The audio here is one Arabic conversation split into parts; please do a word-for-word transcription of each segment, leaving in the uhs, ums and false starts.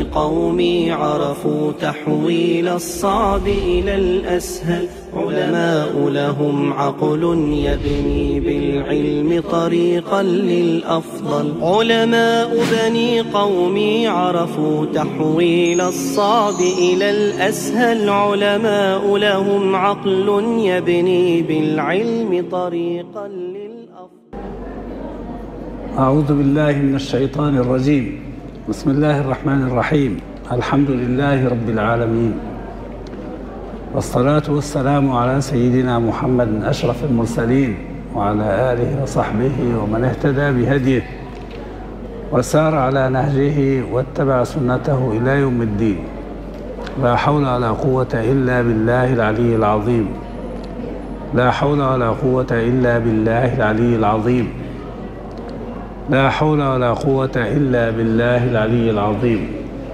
بني قومي عرفوا تحويل الصعب إلى الأسهل، علماء لهم عقل يبني بالعلم طريقا للأفضل. علماء بني قومي عرفوا تحويل الصعب إلى الأسهل، علماء لهم عقل يبني بالعلم طريقا للأفضل. أعوذ بالله من الشيطان الرجيم. بسم الله الرحمن الرحيم. الحمد لله رب العالمين، والصلاة والسلام على سيدنا محمد أشرف المرسلين وعلى آله وصحبه ومن اهتدى بهديه وسار على نهجه واتبع سنته إلى يوم الدين. لا حول ولا قوة إلا بالله العلي العظيم. لا حول ولا قوة إلا بالله العلي العظيم. لا حول ولا قوة إلا بالله العلي العظيم.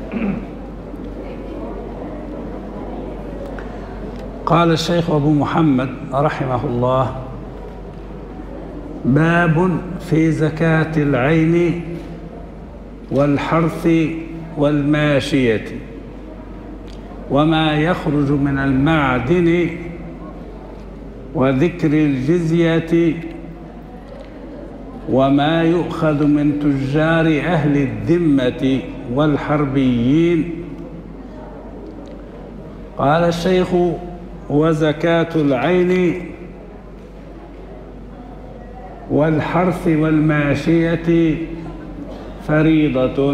قال الشيخ أبو محمد رحمه الله: باب في زكاة العين والحرث والماشية وما يخرج من المعدن وذكر الجزية وما يؤخذ من تجار أهل الذمة والحربيين. قال الشيخ: وزكاة العين والحرث والماشية فريضة،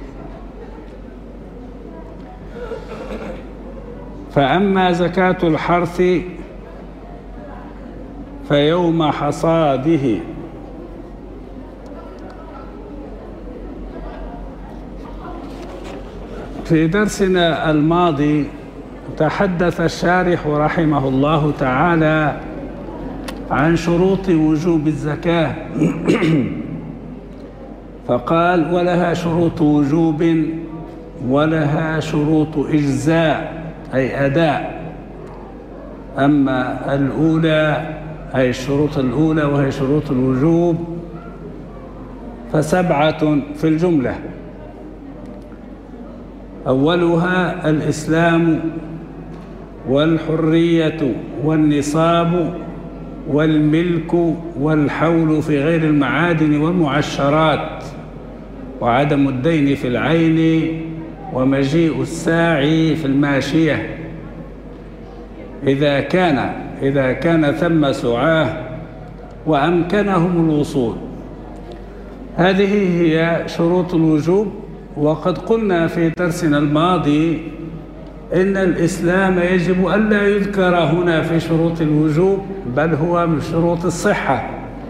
فأما زكاة الحرث فيوم حصاده. في درسنا الماضي تحدث الشارح رحمه الله تعالى عن شروط وجوب الزكاة فقال: ولها شروط وجوب ولها شروط إجزاء أي أداء. أما الأولى أي الشروط الأولى وهي شروط الوجوب فسبعة في الجملة: أولها الإسلام والحرية والنصاب والملك والحول في غير المعادن والمعشرات وعدم الدين في العين ومجيء الساعي في الماشية إذا كان إذا كان ثم سعاه وأمكنهم الوصول. هذه هي شروط الوجوب. وقد قلنا في درسنا الماضي إن الإسلام يجب ألا يذكر هنا في شروط الوجوب، بل هو من شروط الصحة.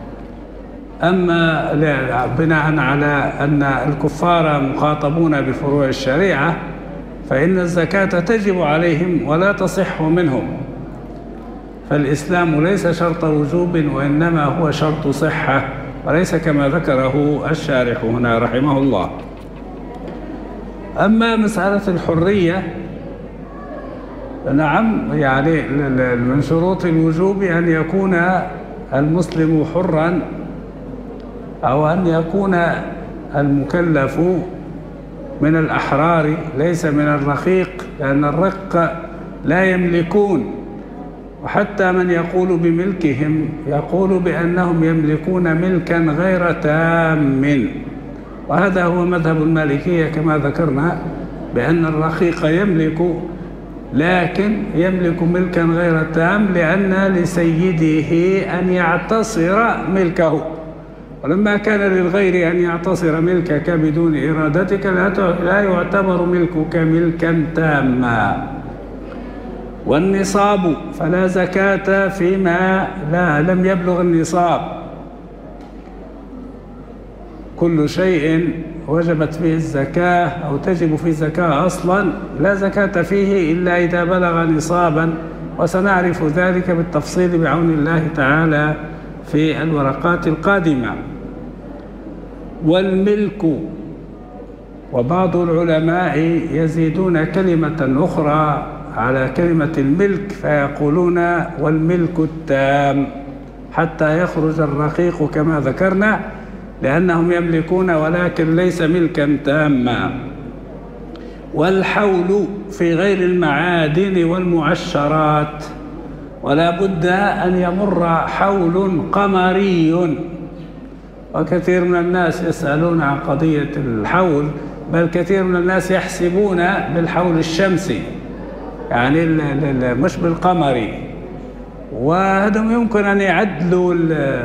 أما بناء على أن الكفار مخاطبون بفروع الشريعة فإن الزكاة تجب عليهم ولا تصح منهم، فالإسلام ليس شرط وجوب وإنما هو شرط صحة، وليس كما ذكره الشارح هنا رحمه الله. أما مسألة الحرية، نعم، يعني من شروط الوجوب أن يكون المسلم حرا، أو أن يكون المكلف من الأحرار ليس من الرقيق، لأن الرق لا يملكون، وحتى من يقول بملكهم يقول بأنهم يملكون ملكا غير تام، وهذا هو مذهب المالكية كما ذكرنا، بأن الرقيق يملك، لكن يملك ملكا غير تام لأن لسيده أن يعتصر ملكه، ولما كان للغير أن يعتصر ملكك بدون إرادتك لا يعتبر ملكك ملكا تاما. والنصاب فلا زكاة فيما لا لم يبلغ النصاب، كل شيء وجبت فيه الزكاة أو تجب فيه الزكاة أصلا لا زكاة فيه إلا إذا بلغ نصابا، وسنعرف ذلك بالتفصيل بعون الله تعالى في الورقات القادمة. والملك، وبعض العلماء يزيدون كلمة أخرى على كلمة الملك فيقولون والملك التام، حتى يخرج الرقيق كما ذكرنا، لأنهم يملكون ولكن ليس ملكا تاما. والحول في غير المعادن والمعشرات، ولا بد أن يمر حول قمري. وكثير من الناس يسألون عن قضية الحول، بل كثير من الناس يحسبون بالحول الشمسي، يعني مش بالقمري، وهذا يمكن أن يعدلوا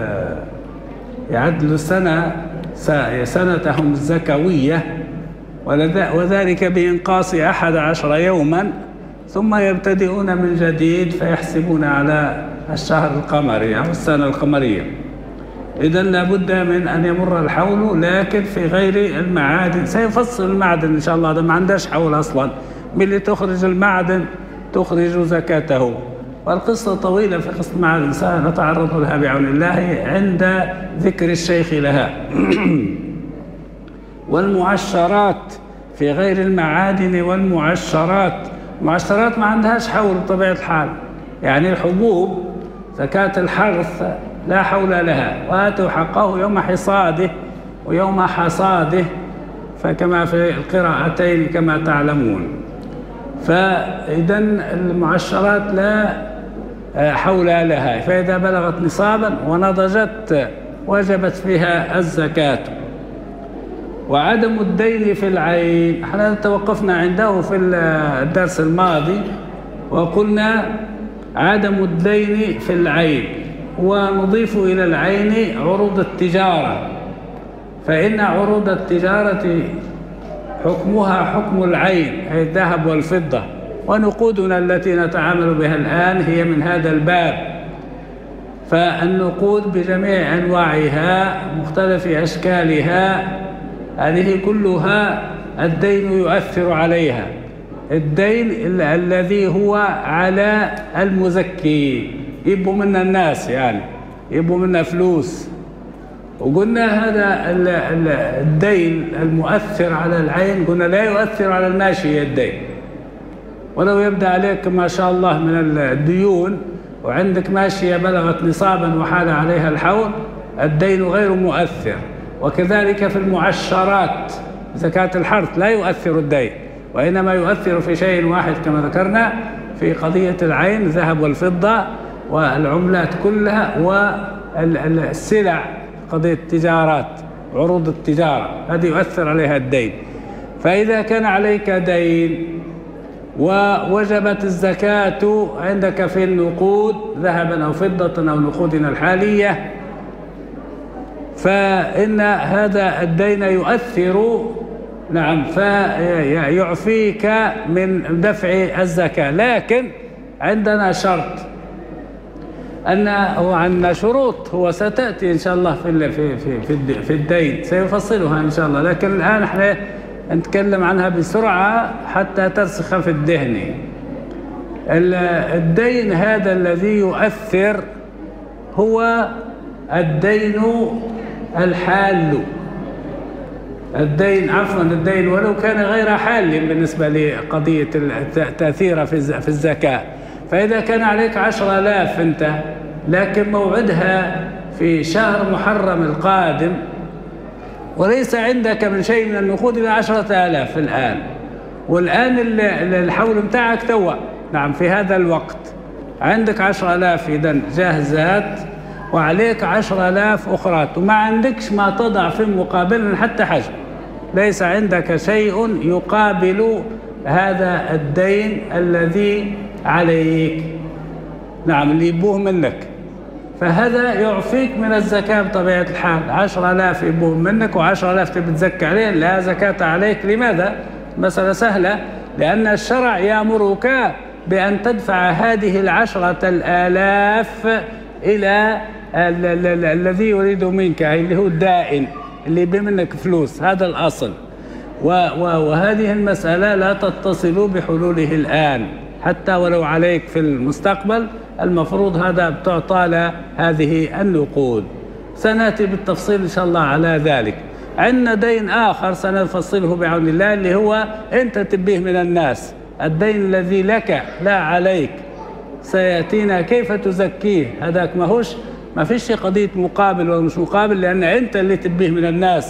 يعدلوا سنة سنتهم الزكوية، وذلك بإنقاص أحد عشر يوما، ثم يبتدئون من جديد فيحسبون على الشهر القمري أو السنة القمرية. إذن لابد من أن يمر الحول، لكن في غير المعادن. سيفصل المعدن إن شاء الله، هذا ما عندهش حول أصلا، باللي تخرج المعدن تخرج زكاته. والقصة طويلة في قصة المعادن، سنتعرض لها بعون الله عند ذكر الشيخ لها. والمعشرات في غير المعادن والمعشرات، المعشرات ما عندهاش حول بطبيعة الحال، يعني الحبوب زكاة الحرث لا حول لها، وآتوا حقه يوم حصاده ويوم حصاده، فكما في القراءتين كما تعلمون. فإذا المعشرات لا حول لها، فإذا بلغت نصابا ونضجت وجبت فيها الزكاة. وعدم الدين في العين، احنا توقفنا عنده في الدرس الماضي وقلنا عدم الدين في العين، ونضيف إلى العين عروض التجارة، فإن عروض التجارة حكمها حكم العين، أي الذهب والفضة، ونقودنا التي نتعامل بها الآن هي من هذا الباب. فالنقود بجميع أنواعها مختلف أشكالها هذه كلها الدين يؤثر عليها. الدين الذي هو على المزكي، يبوا منا الناس، يعني يبوا منا فلوس. وقلنا هذا الدين المؤثر على العين قلنا لا يؤثر على الماشية الدين، ولو يبدأ عليك ما شاء الله من الديون وعندك ماشية بلغت نصابا وحال عليها الحول، الدين غير مؤثر. وكذلك في المعشرات، زكاة الحرث لا يؤثر الدين، وإنما يؤثر في شيء واحد كما ذكرنا في قضية العين، الذهب والفضة والعملات كلها والسلع، قضية التجارات، عروض التجارة، هذه يؤثر عليها الدين. فإذا كان عليك دين ووجبت الزكاة عندك في النقود ذهبا أو فضة أو نقودنا الحالية، فإن هذا الدين يؤثر، نعم، فيعفيك من دفع الزكاة. لكن عندنا شرط، أن هو عندنا شروط، هو ستأتي إن شاء الله في في في في الدين، سيفصلها إن شاء الله، لكن الآن احنا نتكلم عنها بسرعة حتى ترسخ في الذهن. الدين هذا الذي يؤثر هو الدين الحال، الدين عفوا الدين ولو كان غير حال بالنسبة لقضية التأثير في الزكاة. فإذا كان عليك عشر آلاف أنت، لكن موعدها في شهر محرم القادم، وليس عندك من شيء من النقود إلى عشرة آلاف الآن، والآن الحول متاعك توا، نعم، في هذا الوقت عندك عشر آلاف إذن جاهزات، وعليك عشر آلاف أخرى، وما عندكش ما تضع في مقابل حتى حجم، ليس عندك شيء يقابل هذا الدين الذي عليك، نعم، اللي يبوه منك، فهذا يعفيك من الزكاة بطبيعة الحال. عشر آلاف يبوه منك وعشر آلاف تبي تزكى عليه، لا زكاة عليك. لماذا؟ مسألة سهلة، لأن الشرع يأمرك بأن تدفع هذه العشرة الآلاف إلى الذي يريد منك، اللي هو الدائن اللي يبي منك فلوس، هذا الأصل. وهذه المسألة لا تتصل بحلوله الآن، حتى ولو عليك في المستقبل المفروض هذا بتعطى له هذه النقود. سنأتي بالتفصيل إن شاء الله على ذلك. عندنا دين آخر سنفصله بعون الله، اللي هو أنت تبيه من الناس، الدين الذي لك لا عليك، سيأتينا كيف تزكيه. هذاك ما هوش ما فيش قضية مقابل ولا مش مقابل، لأن أنت اللي تبيه من الناس،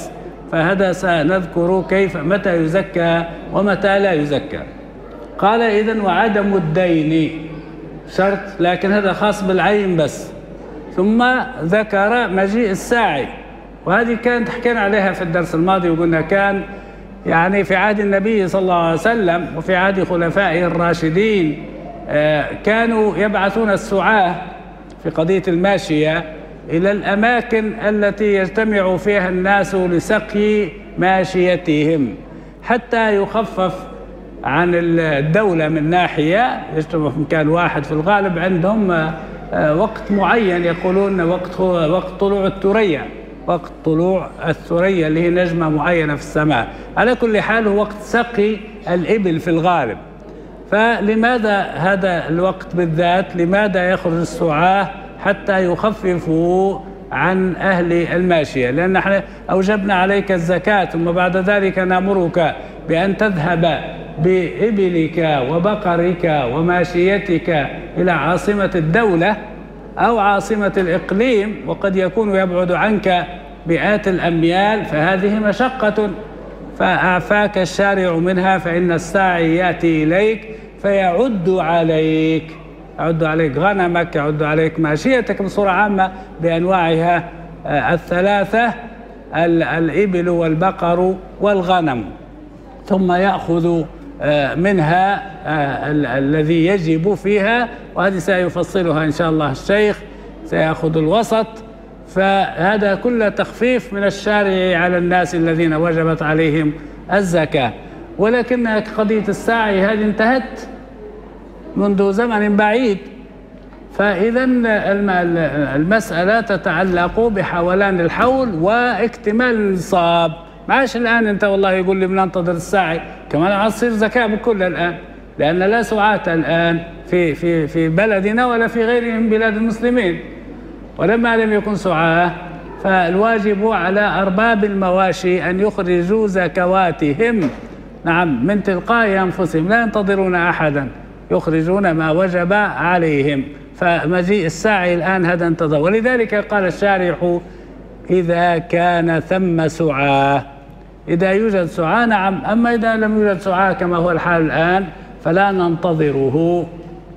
فهذا سنذكر كيف متى يزكى ومتى لا يزكى. قال إذن وعدم الدين شرط، لكن هذا خاص بالعين بس. ثم ذكر مجيء الساعي، وهذه كانت حكينا عليها في الدرس الماضي، وقلنا كان يعني في عهد النبي صلى الله عليه وسلم وفي عهد خلفائه الراشدين كانوا يبعثون السعاة في قضية الماشية إلى الأماكن التي يجتمع فيها الناس لسقي ماشيتهم، حتى يخفف عن الدولة من ناحية، يجتمع في مكان واحد في الغالب، عندهم وقت معين يقولون وقت وقت طلوع الثريا، وقت طلوع الثريا اللي هي نجمة معينة في السماء. على كل حال هو وقت سقي الإبل في الغالب. فلماذا هذا الوقت بالذات؟ لماذا يخرج السعاة؟ حتى يخففوا عن أهل الماشية، لأن احنا أوجبنا عليك الزكاة، ثم بعد ذلك نأمرك بأن تذهب بإبلك وبقرك وماشيتك إلى عاصمة الدولة أو عاصمة الإقليم، وقد يكون يبعد عنك مئات الأميال، فهذه مشقة، فأعفاك الشارع منها، فإن الساعي يأتي إليك فيعد عليك يعد عليك غنمك، يعد عليك ماشيتك بصورة عامة بأنواعها الثلاثة، الإبل والبقر والغنم، ثم يأخذ منها الذي يجب فيها، وهذه سيفصلها إن شاء الله الشيخ، سيأخذ الوسط. فهذا كله تخفيف من الشارع على الناس الذين وجبت عليهم الزكاة. ولكن قضية الساعي هذه انتهت منذ زمن بعيد، فإذا المسألة تتعلق بحولان الحول واكتمال النصاب. معاش الآن أنت والله يقول لي بننتظر الساعي، كمان عصير زكاة بكل الآن، لأن لا سعاة الآن في في في بلدنا ولا في غيره من بلاد المسلمين. ولما لم يكن سعاة فالواجب على أرباب المواشي أن يخرجوا زكواتهم، نعم، من تلقاء أنفسهم، لا ينتظرون أحدا، يخرجون ما وجب عليهم. فمجيء الساعي الآن هذا انتظر، ولذلك قال الشارح إذا كان ثم سعاة، إذا يوجد سعاة نعم، أما إذا لم يوجد سعاة كما هو الحال الآن فلا ننتظره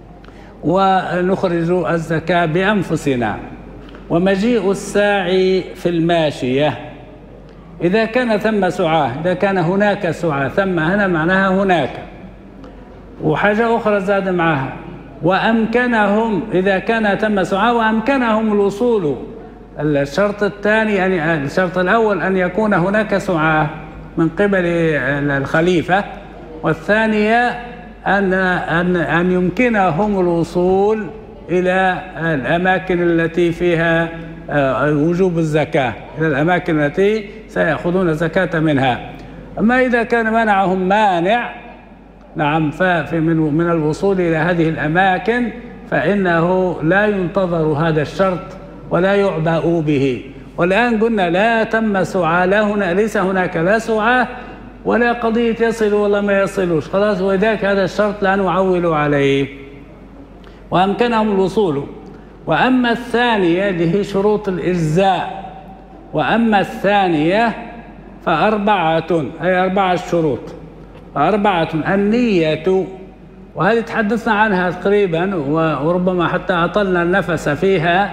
ونخرج الزكاة بأنفسنا. ومجيء الساعي في الماشية إذا كان ثم سعاة، إذا كان هناك سعاة، ثم هنا معناها هناك، وحاجة أخرى زاد معها، وأمكنهم، إذا كان ثم سعاة وأمكنهم الوصول. الشرط الثاني يعني الشرط الأول أن يكون هناك سعاة من قبل الخليفة، والثانية أن أن أن يمكنهم الوصول إلى الأماكن التي فيها وجوب الزكاة، إلى الأماكن التي سيأخذون الزكاة منها. أما إذا كان منعهم مانع، نعم، ففي من من الوصول إلى هذه الأماكن فإنه لا ينتظر هذا الشرط ولا يعبأ به. والآن قلنا لا تم سعاة، لا هنا ليس هناك لا سعاة ولا قضية يصل ولا ما يصلوش، خلاص، وذاك هذا الشرط لا نعول عليه، وأمكنهم الوصول. وأما الثانية اللي هي شروط الإجزاء، وأما الثانية فأربعة، أي أربعة شروط، أربعة. النية، وهذه تحدثنا عنها تقريبا وربما حتى أطلنا النفس فيها،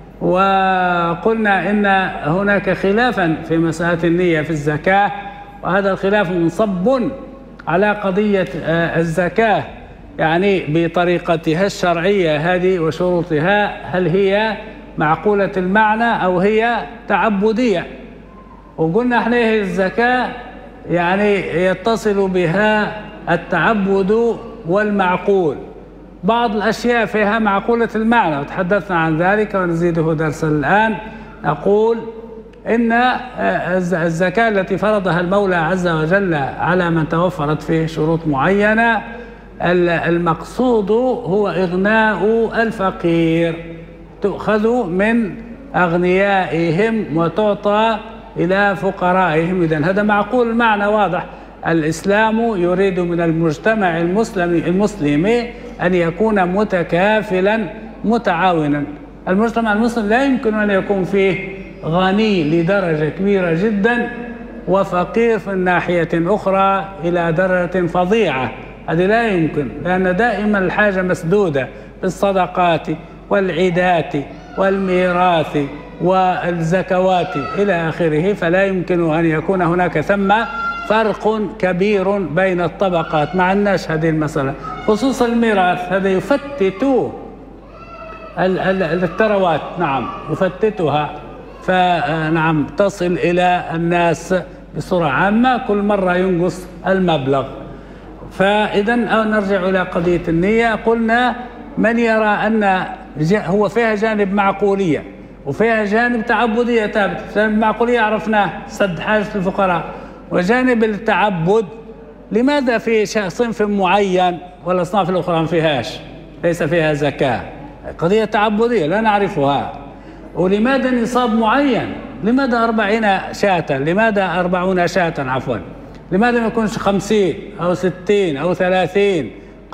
وقلنا إن هناك خلافا في مسألة النية في الزكاة، وهذا الخلاف منصب على قضية الزكاة، يعني بطريقتها الشرعية هذه وشروطها، هل هي معقولة المعنى أو هي تعبدية. وقلنا احنا الزكاة يعني يتصل بها التعبد والمعقول، بعض الأشياء فيها معقولة المعنى وتحدثنا عن ذلك ونزيده درسا الآن. نقول إن الزكاة التي فرضها المولى عز وجل على من توفرت فيه شروط معينة، المقصود هو إغناء الفقير، تؤخذ من أغنيائهم وتعطى إلى فقرائهم. إذن هذا معقول المعنى واضح. الإسلام يريد من المجتمع المسلم المسلمي أن يكون متكافلا متعاونا. المجتمع المسلم لا يمكن أن يكون فيه غني لدرجة كبيرة جدا وفقير في الناحية أخرى إلى درجة فظيعة. هذه لا يمكن، لأن دائما الحاجة مسدودة بالصدقات والعيدات والميراث والزكوات إلى آخره، فلا يمكن أن يكون هناك ثم فرق كبير بين الطبقات. مع الناس هذه المسألة، خصوصا الميراث هذا يفتت الثروات، نعم يفتتها، فنعم تصل إلى الناس بصورة عامة، كل مرة ينقص المبلغ. فإذا نرجع إلى قضية النية. قلنا من يرى أن هو فيها جانب معقولية وفيها جانب تعبدية ثابت. جانب المعقولية عرفناه، سد حاجة الفقراء. وجانب التعبد، لماذا في صنف معين والأصناف الأخرى ما فيهاش، ليس فيها زكاة؟ قضية تعبدية لا نعرفها. ولماذا نصاب معين؟ لماذا أربعين شاة؟ لماذا أربعون شاة عفوا؟ لماذا ما يكونش خمسين أو ستين أو ثلاثين؟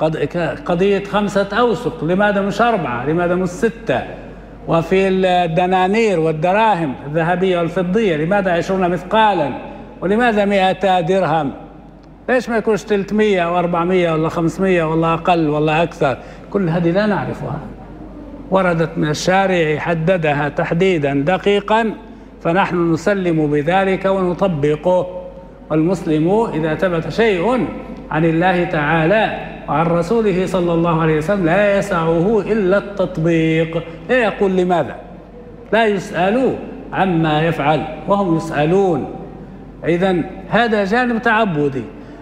قضية خمسة أوسق، لماذا مش أربعة؟ لماذا مش ستة؟ وفي الدنانير والدراهم الذهبية والفضية لماذا عشرون مثقالا؟ ولماذا مئة درهم؟ ليش ما يكونش ثلاثمية أو أربعمية ولا خمسمية ولا أقل ولا أكثر؟ كل هذه لا نعرفها، وردت من الشارع حددها تحديدا دقيقا، فنحن نسلم بذلك ونطبقه. والمسلم إذا ثبت شيء عن الله تعالى وعن رسوله صلى الله عليه وسلم لا يسعه إلا التطبيق، لا يقول لماذا، لا يسأل عما يفعل وهم يسألون. إذن هذا جانب تعبدي.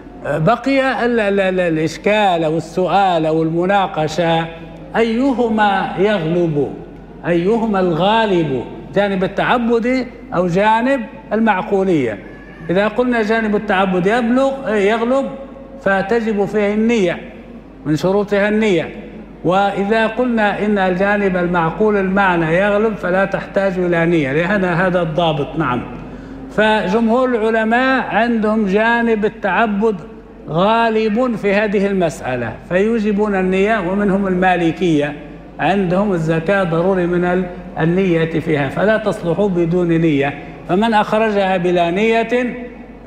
بقي الإشكال والسؤال والمناقشة، أيهما يغلب، أيهما الغالب، جانب التعبدي أو جانب المعقولية؟ إذا قلنا جانب التعبد يبلغ يغلب فتجب فيه النية، من شروطها النية. وإذا قلنا إن الجانب المعقول المعنى يغلب فلا تحتاج إلى نية، لأن هذا الضابط. نعم. فجمهور العلماء عندهم جانب التعبد غالب في هذه المسألة فيوجبون النية، ومنهم المالكية عندهم الزكاة ضروري من النية فيها، فلا تصلح بدون نية. فمن أخرجها بلا نية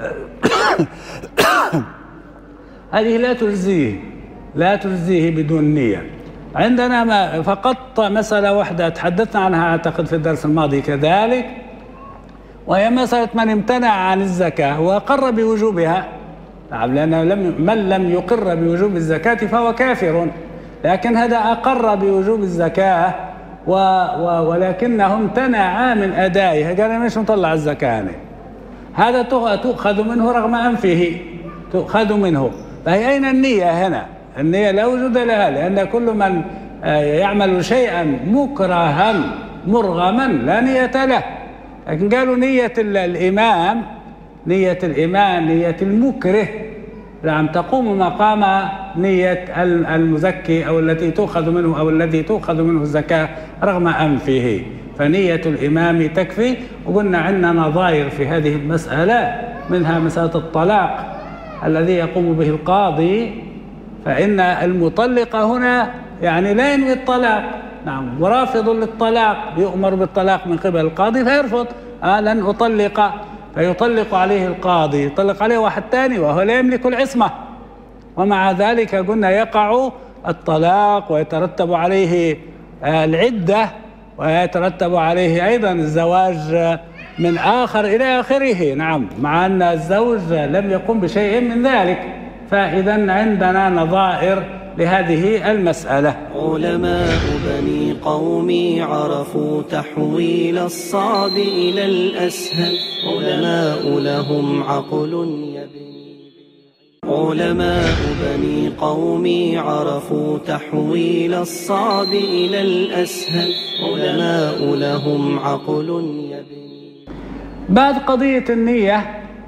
هذه لا تجزيه، لا تجزيه بدون نية. عندنا ما فقط مسألة واحدة تحدثنا عنها أعتقد في الدرس الماضي كذلك، وهي مسألة من امتنع عن الزكاة وأقر بوجوبها. نعم، لأنه لم من لم يقر بوجوب الزكاة فهو كافر، لكن هذا أقر بوجوب الزكاة و و ولكنه امتنع من أدائها، قال أنا مش مطلع الزكاة، هذا تؤخذ منه رغم أنفه، تؤخذ منه. فهي أين النية هنا؟ النية لا وجود لها، لأن كل من يعمل شيئا مكرها مرغما لا نية له. لكن قالوا نية الإمام، نية الإمام نية المكره، نعم، تقوم مقام نية المزكي أو التي تؤخذ منه أو الذي تؤخذ منه الزكاة رغم أنفه، فنية الإمام تكفي. وقلنا عندنا نظائر في هذه المسألة، منها مسألة الطلاق الذي يقوم به القاضي، فإن المطلق هنا يعني لا ينوي الطلاق، نعم، ورافض للطلاق، يؤمر بالطلاق من قبل القاضي فيرفض، آه لن أطلق، فيطلق عليه القاضي، يطلق عليه واحد ثاني وهو لا يملك العصمة، ومع ذلك قلنا يقع الطلاق ويترتب عليه العدة ويترتب عليه أيضا الزواج من آخر إلى آخره. نعم، مع أن الزوج لم يقم بشيء من ذلك. فإذا عندنا نظائر لهذه المسألة. علماء بني قومي عرفوا تحويل الصعب إلى الأسهل، علماء لهم عقل يبني. علماء بني قومي عرفوا تحويل الصعب إلى الأسهل، علماء لهم عقل يبني. بعد قضية النية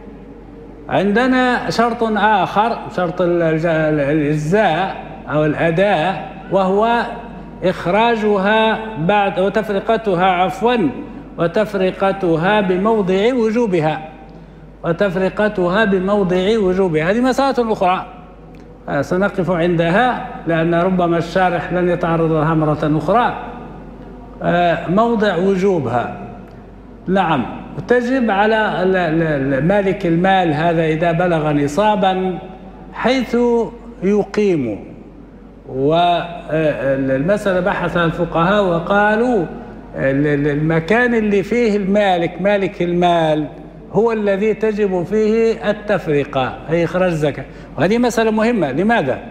عندنا شرط آخر، شرط الإجزاء أو الأداء، وهو إخراجها بعد وتفرقتها عفوا وتفرقتها بموضع وجوبها، وتفرقتها بموضع وجوبها. هذه مسألة أخرى سنقف عندها لأن ربما الشارح لن يتعرض لها مرة أخرى. موضع وجوبها، نعم، وتجب على مالك المال هذا إذا بلغ نصابا حيث يقيم. والمسألة بحثها الفقهاء وقالوا المكان اللي فيه المالك مالك المال هو الذي تجب فيه التفرقة أي إخراج الزكاة. وهذه مسألة مهمة. لماذا؟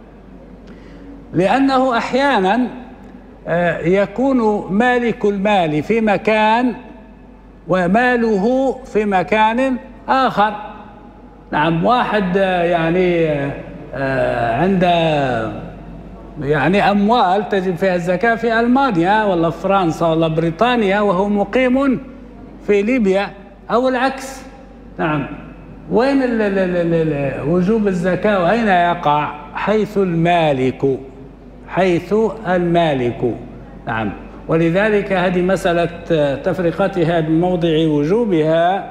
لأنه أحيانا يكون مالك المال في مكان وماله في مكان آخر. نعم، واحد يعني عنده يعني أموال تجب فيها الزكاة في ألمانيا ولا في فرنسا ولا بريطانيا وهو مقيم في ليبيا أو العكس. نعم، وين وجوب الزكاة وأين يقع؟ حيث المالك، حيث المالك. نعم، ولذلك هذه مسألة تفرقتها بموضع وجوبها،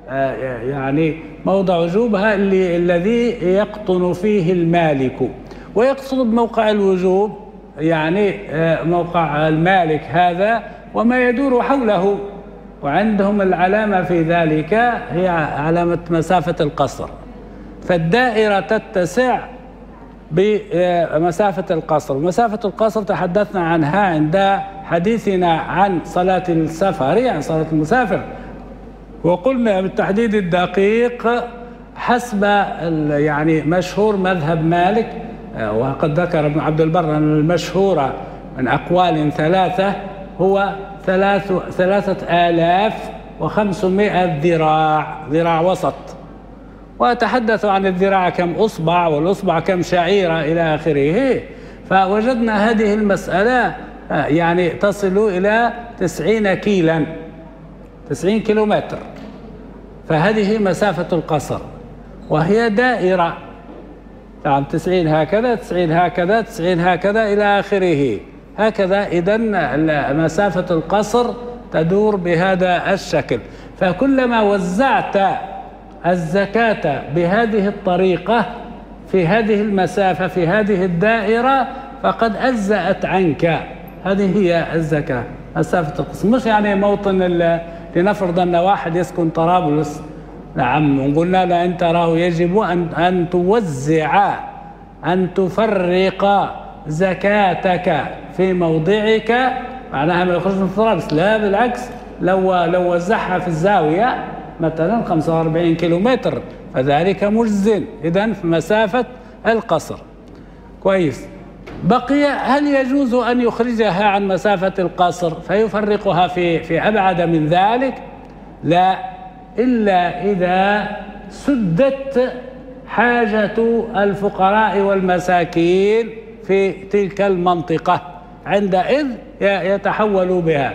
يعني موضع وجوبها اللي الذي يقطن فيه المالك. ويقصد بموقع الوجوب يعني موقع المالك هذا وما يدور حوله. وعندهم العلامة في ذلك هي علامة مسافة القصر، فالدائرة تتسع بمسافة القصر. مسافة القصر تحدثنا عنها عند حديثنا عن صلاة السفر، يعني صلاة المسافر، وقلنا بالتحديد الدقيق حسب يعني مشهور مذهب مالك. وقد ذكر ابن عبد البر أن المشهورة من أقوال ثلاثة هو ثلاث ثلاثة آلاف وخمسمائة ذراع، ذراع وسط. وتحدث عن الذراع كم أصبع والأصبع كم شعيرة إلى آخره. فوجدنا هذه المسألة يعني تصل إلى تسعين كيلا، تسعين كيلومتر. فهذه مسافة القصر وهي دائرة. نعم، تسعين هكذا، تسعين هكذا، تسعين هكذا إلى آخره. هكذا إذن مسافة القصر تدور بهذا الشكل. فكلما وزعت الزكاة بهذه الطريقة في هذه المسافة في هذه الدائرة فقد أجزأت عنك. هذه هي الزكاة، مسافة القصر. مش يعني موطن، لنفرض أن واحد يسكن طرابلس، نعم، وقلنا له أنت راه يجب أن أن توزع أن تفرق زكاتك في موضعك، معناها ما يخرج من طرابلس. لا، بالعكس، لو لو وزعها في الزاوية مثلا خمسة وأربعين كيلومتر فذلك مجزٍ. إذن في مسافة القصر. كويس. بقي هل يجوز أن يخرجها عن مسافة القصر فيفرقها في في أبعد من ذلك؟ لا، إلا إذا سدت حاجة الفقراء والمساكين في تلك المنطقة، عندئذ يتحول بها.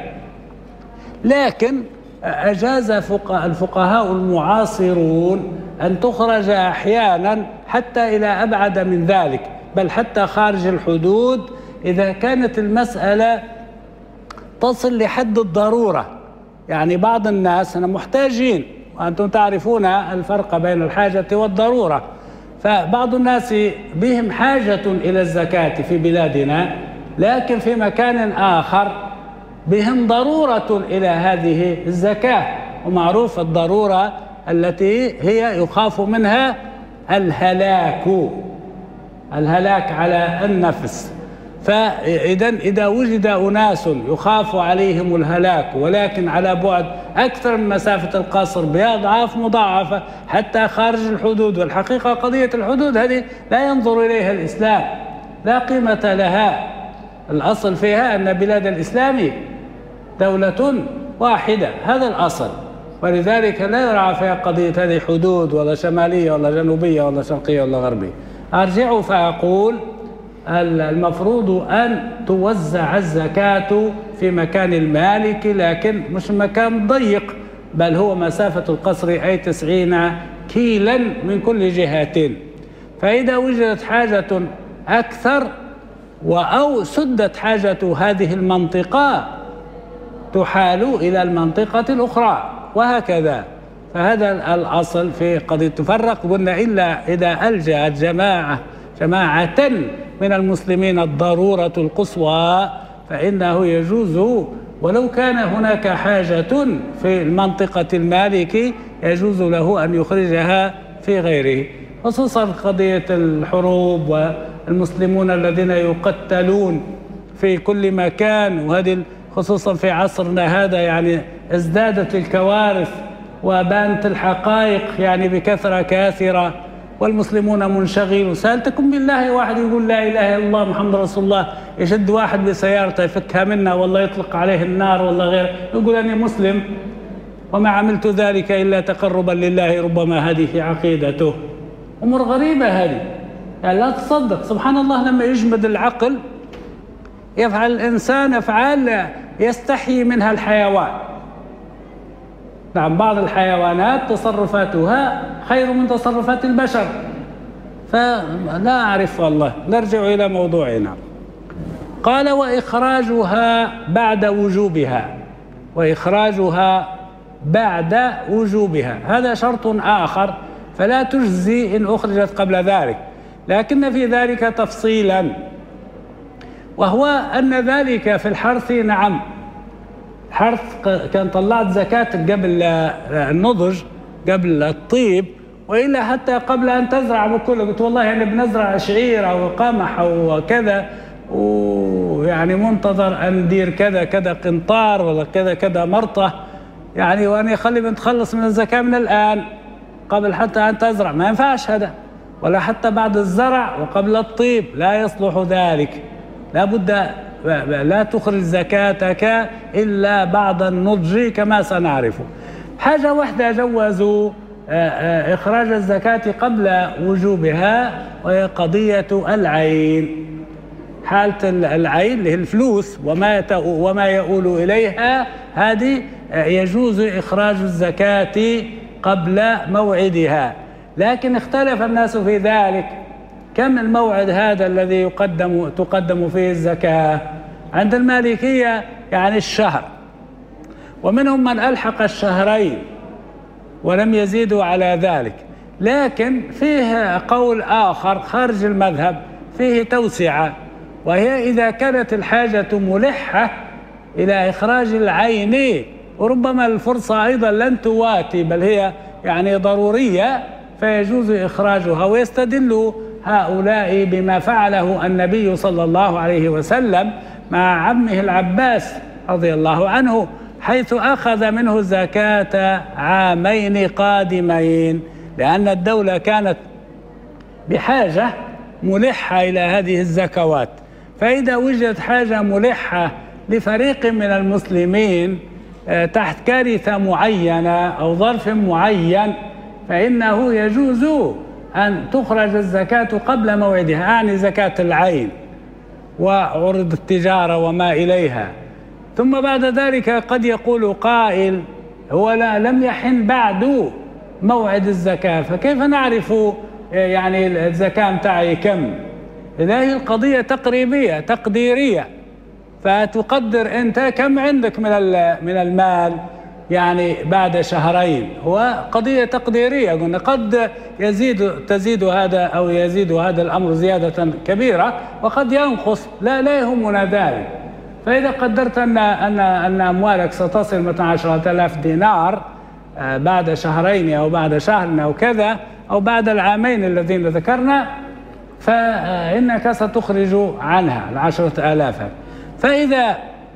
لكن أجاز الفقهاء المعاصرون أن تخرج أحيانا حتى إلى أبعد من ذلك، بل حتى خارج الحدود إذا كانت المسألة تصل لحد الضرورة. يعني بعض الناس محتاجين، وأنتم تعرفون الفرق بين الحاجة والضرورة. فبعض الناس بهم حاجة إلى الزكاة في بلادنا، لكن في مكان آخر بهم ضرورة إلى هذه الزكاة. ومعروف الضرورة التي هي يخاف منها الهلاك، الهلاك على النفس. فإذا إذا وجد أناس يخاف عليهم الهلاك ولكن على بعد أكثر من مسافة القصر بأضعاف مضاعفة حتى خارج الحدود، والحقيقة قضية الحدود هذه لا ينظر إليها الإسلام، لا قيمة لها. الأصل فيها أن بلاد الإسلام دولة واحدة، هذا الأصل. ولذلك لا يرعى فيها قضية هذه حدود ولا شمالية ولا جنوبية ولا شرقية ولا غربية. أرجع فأقول المفروض أن توزع الزكاة في مكان المالك، لكن مش مكان ضيق، بل هو مسافة القصر أي تسعين كيلا من كل جهة. فإذا وجدت حاجة أكثر أو سدت حاجة هذه المنطقة تحال إلى المنطقة الأخرى وهكذا. فهذا الأصل في قضية تفرق. قلنا إلا إذا ألجأت جماعة جماعة من المسلمين الضرورة القصوى فإنه يجوز ولو كان هناك حاجة في المنطقة المالكي يجوز له أن يخرجها في غيره، خصوصا قضية الحروب والمسلمون الذين يقتلون في كل مكان، وهذه خصوصا في عصرنا هذا يعني ازدادت الكوارث وبانت الحقائق يعني بكثرة كاثرة، والمسلمون منشغلون. سألتكم بالله واحد يقول لا إله إلا الله محمد رسول الله، يشد واحد بسيارته يفكها منا والله يطلق عليه النار والله غير، يقول أنا مسلم وما عملت ذلك إلا تقربا لله، ربما هذه عقيدته. أمور غريبة هذه، يعني لا تصدق. سبحان الله لما يجمد العقل يفعل الإنسان أفعال يستحيي منها الحيوان. نعم، بعض الحيوانات تصرفاتها خير من تصرفات البشر، فلا أعرف والله. نرجع إلى موضوعنا. قال وإخراجها بعد وجوبها، وإخراجها بعد وجوبها هذا شرط آخر، فلا تجزي إن أخرجت قبل ذلك، لكن في ذلك تفصيلا، وهو أن ذلك في الحرث. نعم، الحرث كان طلعت زكاة قبل النضج، قبل الطيب، وإلا حتى قبل أن تزرع بكله. قلت والله يعني بنزرع شعير أو قمح أو كذا، ويعني منتظر أن ندير كذا كذا قنطار ولا كذا كذا مرطة، يعني وأن يخلي بنتخلص من الزكاة من الآن قبل حتى أن تزرع، ما ينفعش هذا. ولا حتى بعد الزرع وقبل الطيب، لا يصلح ذلك. لا بد لا تخرج زكاتك إلا بعد النضج كما سنعرف. حاجة واحدة جوزوا إخراج الزكاة قبل وجوبها، وهي قضية العين. حالة العين اللي هي الفلوس وما وما يؤول إليها، هذه يجوز إخراج الزكاة قبل موعدها، لكن اختلف الناس في ذلك. كم الموعد هذا الذي يقدم تقدم فيه الزكاة؟ عند المالكية يعني الشهر، ومنهم من ألحق الشهرين ولم يزيدوا على ذلك، لكن فيه قول آخر خارج المذهب فيه توسعة، وهي إذا كانت الحاجة ملحة إلى إخراج العين، وربما الفرصة أيضا لن تواتي بل هي يعني ضرورية، فيجوز إخراجها. ويستدل هؤلاء بما فعله النبي صلى الله عليه وسلم مع عمه العباس رضي الله عنه، حيث أخذ منه الزكاة عامين قادمين، لأن الدولة كانت بحاجة ملحة إلى هذه الزكوات. فإذا وجدت حاجة ملحة لفريق من المسلمين تحت كارثة معينة أو ظرف معين، فإنه يجوز أن تخرج الزكاة قبل موعدها، يعني زكاة العين وعروض التجارة وما إليها. ثم بعد ذلك قد يقول قائل هو لا لم يحن بعد موعد الزكاة، فكيف نعرف يعني الزكاة متاعي كم؟ هذه القضية تقريبية تقديرية، فتقدر أنت كم عندك من من المال يعني بعد شهرين. هو قضية تقديرية، قلنا قد يزيد تزيد هذا أو يزيد هذا الأمر زيادة كبيرة، وقد ينقص، لا لا يهمنا ذلك. فإذا قدرت أن أن أن أموالك ستصل مثلا عشرة آلاف دينار بعد شهرين أو بعد شهر أو كذا أو بعد العامين الذين ذكرنا، فإنك ستخرج عنها العشرة آلاف. فإذا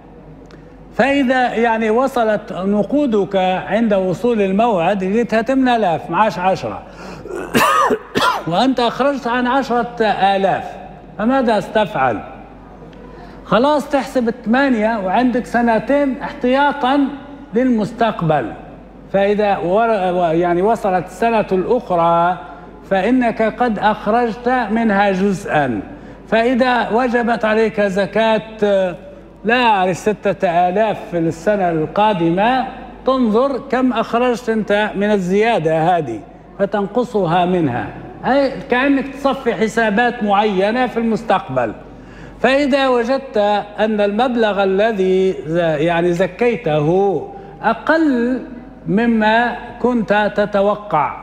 فإذا يعني وصلت نقودك عند وصول الموعد جئتها ثمانية آلاف معاش عشرة وأنت أخرجت عن عشرة آلاف، فماذا ستفعل؟ خلاص تحسب الثمانية وعندك سنتين احتياطا للمستقبل. فإذا يعني وصلت السنة الأخرى فإنك قد أخرجت منها جزءا. فإذا وجبت عليك زكاة لا أعرف ستة آلاف في السنة القادمة، تنظر كم أخرجت أنت من الزيادة هذه فتنقصها منها، أي كأنك تصفي حسابات معينة في المستقبل. فإذا وجدت أن المبلغ الذي يعني زكيته أقل مما كنت تتوقع،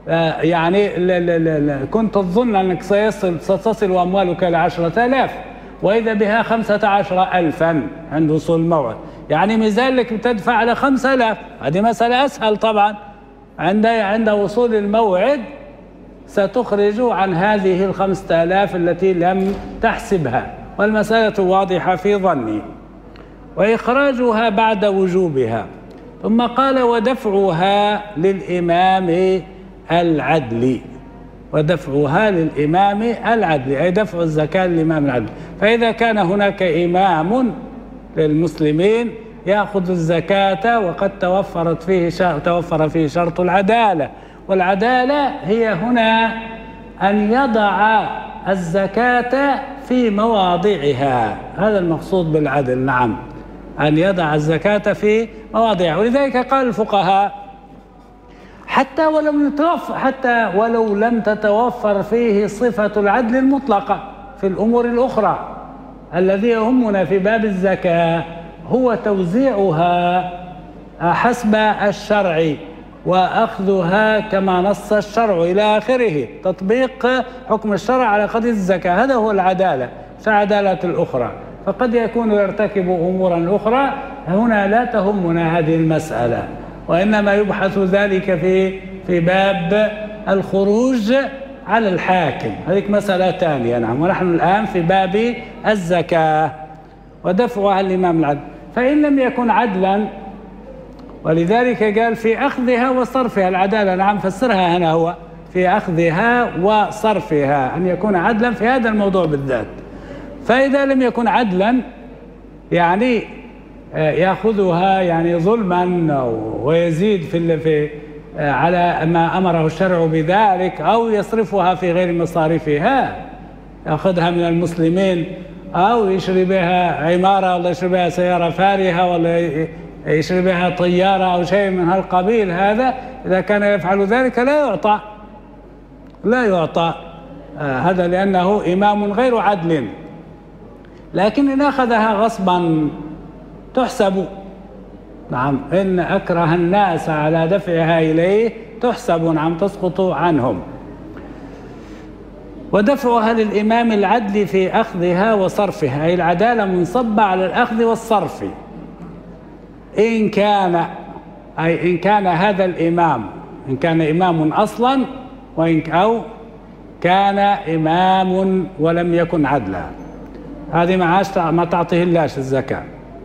يعني كنت تظن أنك سيصل ستصل أموالك لعشرة آلاف، وإذا بها خمسة عشر ألفا عند وصول الموعد، يعني ميزان لك بتدفع على خمسة آلاف، هذه مسألة أسهل طبعا. عند عند وصول الموعد ستخرج عن هذه الخمسة آلاف التي لم تحسبها، والمسألة واضحة في ظني. وإخراجها بعد وجوبها. ثم قال ودفعها للإمام العدل، ودفعها للإمام العدل أي دفع الزكاة للإمام العدل. فإذا كان هناك إمام للمسلمين يأخذ الزكاة وقد توفرت فيه توفر فيه شرط العدالة، والعدالة هي هنا أن يضع الزكاة في مواضعها، هذا المقصود بالعدل. نعم، أن يضع الزكاة في مواضعها. ولذلك قال الفقهاء حتى ولو يتوفر حتى ولو لم تتوفر فيه صفة العدل المطلقة في الأمور الأخرى، الذي يهمنا في باب الزكاة هو توزيعها حسب الشرع وأخذها كما نص الشرع إلى آخره، تطبيق حكم الشرع على قضية الزكاة، هذا هو العدالة. فعدالة الأخرى فقد يكون يرتكب أمورا أخرى، هنا لا تهمنا هذه المسألة، وإنما يبحث ذلك في في باب الخروج على الحاكم، هذه مسألة ثانية. نعم، ونحن الآن في باب الزكاة ودفعها الإمام العدل. فإن لم يكن عدلا، ولذلك قال في أخذها وصرفها العدالة. نعم، فسرها هنا هو في أخذها وصرفها، أن يكون عدلا في هذا الموضوع بالذات. فإذا لم يكن عدلا يعني يأخذها يعني ظلما ويزيد في في على ما أمره الشرع بذلك، أو يصرفها في غير مصارفها، يأخذها من المسلمين أو يشري بها عمارة ولا يشري بها سيارة فارهة ولا يشري بها طيارة أو شيء من هالقبيل، هذا إذا كان يفعل ذلك لا يعطى لا يعطى آه هذا لأنه إمام غير عدل. لكن إن أخذها غصبا تحسب. نعم، إن أكره الناس على دفعها إليه تحسب، نعم، تسقط عنهم. ودفعها للإمام العدل في أخذها وصرفها، أي العدالة منصبة على الأخذ والصرف. إن كان أي إن كان هذا الإمام إن كان إمام أصلا، وإن أو كان إمام ولم يكن عدلا، هذه معاش ما تعطيه اللاش الزكاة.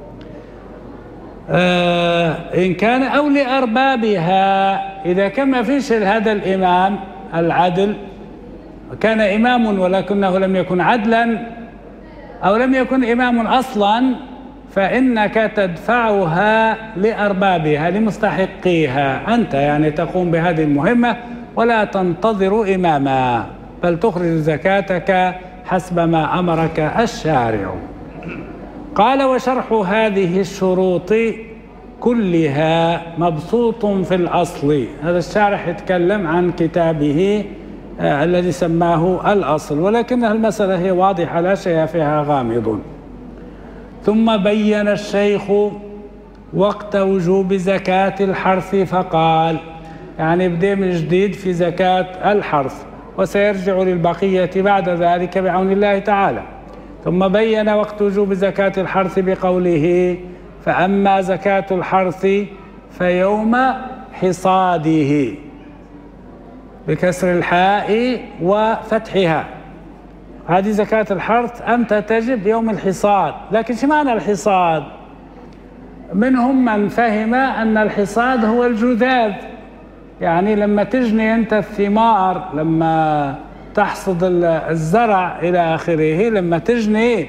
آه إن كان أو لأربابها، إذا كان ما فيش هذا الإمام العدل، كان إمام ولكنه لم يكن عدلا أو لم يكن إمام أصلا، فإنك تدفعها لأربابها لمستحقيها، أنت يعني تقوم بهذه المهمة ولا تنتظر إماما، بل تخرج زكاتك حسب ما أمرك الشارع. قال وشرح هذه الشروط كلها مبسوط في الأصل. هذا الشارح يتكلم عن كتابه آه الذي سماه الأصل، ولكن المسألة هي واضحة لا شيء فيها غامض. ثم بين الشيخ وقت وجوب زكاة الحرث فقال، يعني بدأ من جديد في زكاة الحرث، وسيرجع للبقية بعد ذلك بعون الله تعالى. ثم بين وقت وجوب زكاة الحرث بقوله فأما زكاة الحرث فيوم حصاده، بكسر الحاء وفتحها. هذه زكاة الحرث أمتى تجب؟ يوم الحصاد. لكن شو معنى الحصاد؟ منهم من فهم أن الحصاد هو الجذاذ، يعني لما تجني أنت الثمار، لما تحصد الزرع إلى آخره، لما تجني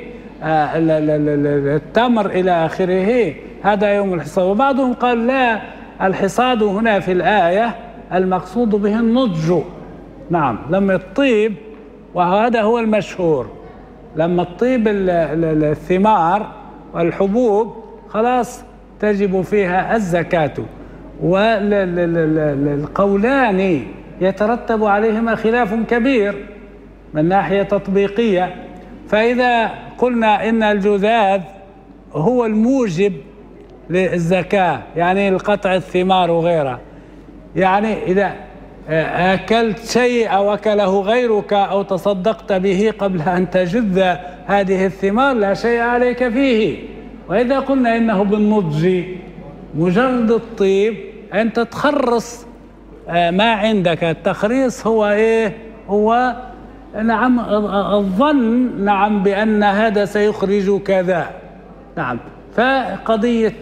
التمر إلى آخره، هذا يوم الحصاد. وبعضهم قال لا، الحصاد هنا في الآية المقصود به النضج. نعم، لما الطيب، وهذا هو المشهور، لما تطيب الثمار والحبوب خلاص تجب فيها الزكاة. والقولان يترتب عليهما خلاف كبير من ناحية تطبيقية. فإذا قلنا إن الجذاذ هو الموجب للزكاة، يعني القطع الثمار وغيرها، يعني إذا أكلت شيء أو أكله غيرك أو تصدقت به قبل أن تجذ هذه الثمار لا شيء عليك فيه. وإذا قلنا إنه بالنضج مجرد الطيب أنت تخرص ما عندك. التخريص هو إيه؟ هو نعم الظن نعم بأن هذا سيخرج كذا. نعم فقضية